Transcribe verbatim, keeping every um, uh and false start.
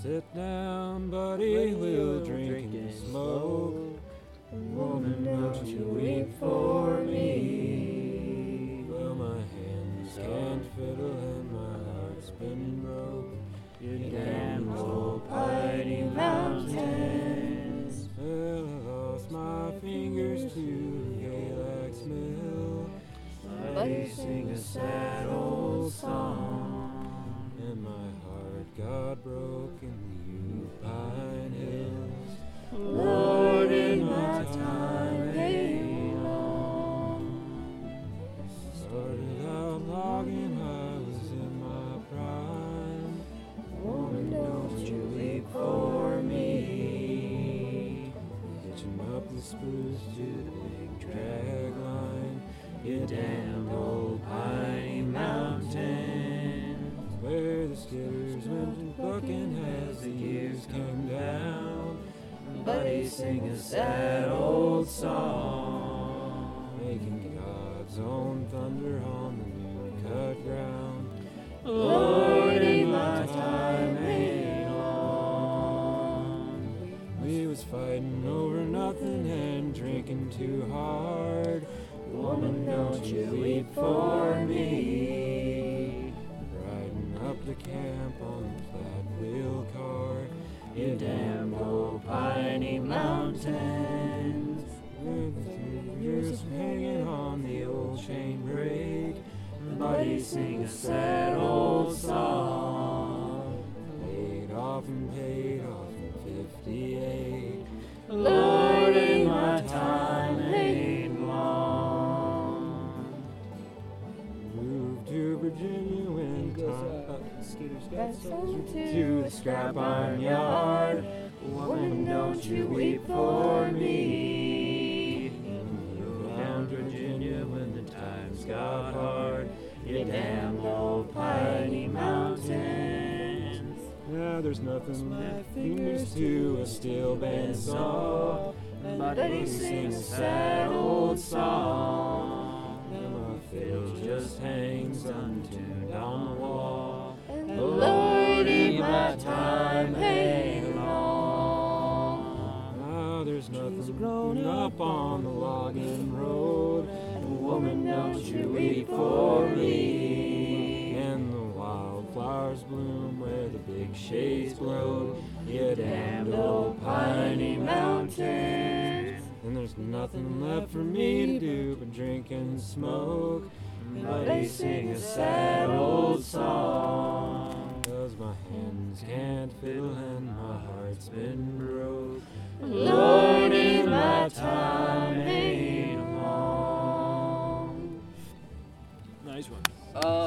Sit down, buddy, we'll drink and smoke. Woman, don't you weep for me. Well, my hands can't fiddle and my heart's been broke. You damn old piney mountains. Well, I lost my fingers to Galax Mill. Buddy, sing a sad old song. And my heart got broken, you pine hills. Lord, in my time ain't long. Started out logging, I was in my prime. Woman, don't you weep for me. Hitching up the spruce to the big drag line. You damned old piney mountains. Where the skidders went bucking as the years came down. Buddy, sing a sad old song, making God's own thunder on the new cut ground. Lord, in my time ain't long. We was fighting over nothing and drinking too hard. Woman, don't you weep for me. Riding up the camp on the flat wheel car. You damn old piney mountains. With the years hanging on the old chain brake. Buddy, sing a sad old song. Paid off and paid off in fifty-eight. Lord, in my time ain't long. Moved to Virginia when time uh, Skeeter's got sold to the scrap iron yard. Woman, don't you weep for me. Moved down to Virginia when the times got hard. You damn old piney mountains. Now there's nothing left fingers to a steel band saw. Buddy, sing a sad old song. And my fiddle just hangs untuned on the wall. And Lord, in my time ain't long. Now there's nothing grown up on the logging road. Woman, don't you weep for me. And the wildflowers bloom where the big shades blow. You damned old piney mountains. And there's nothing left for me to do but drink and smoke. Buddy, sing a sad old song. 'Cause my hands can't fiddle and my heart's been broke. Lord, in my time ain't long. Nice one. Uh,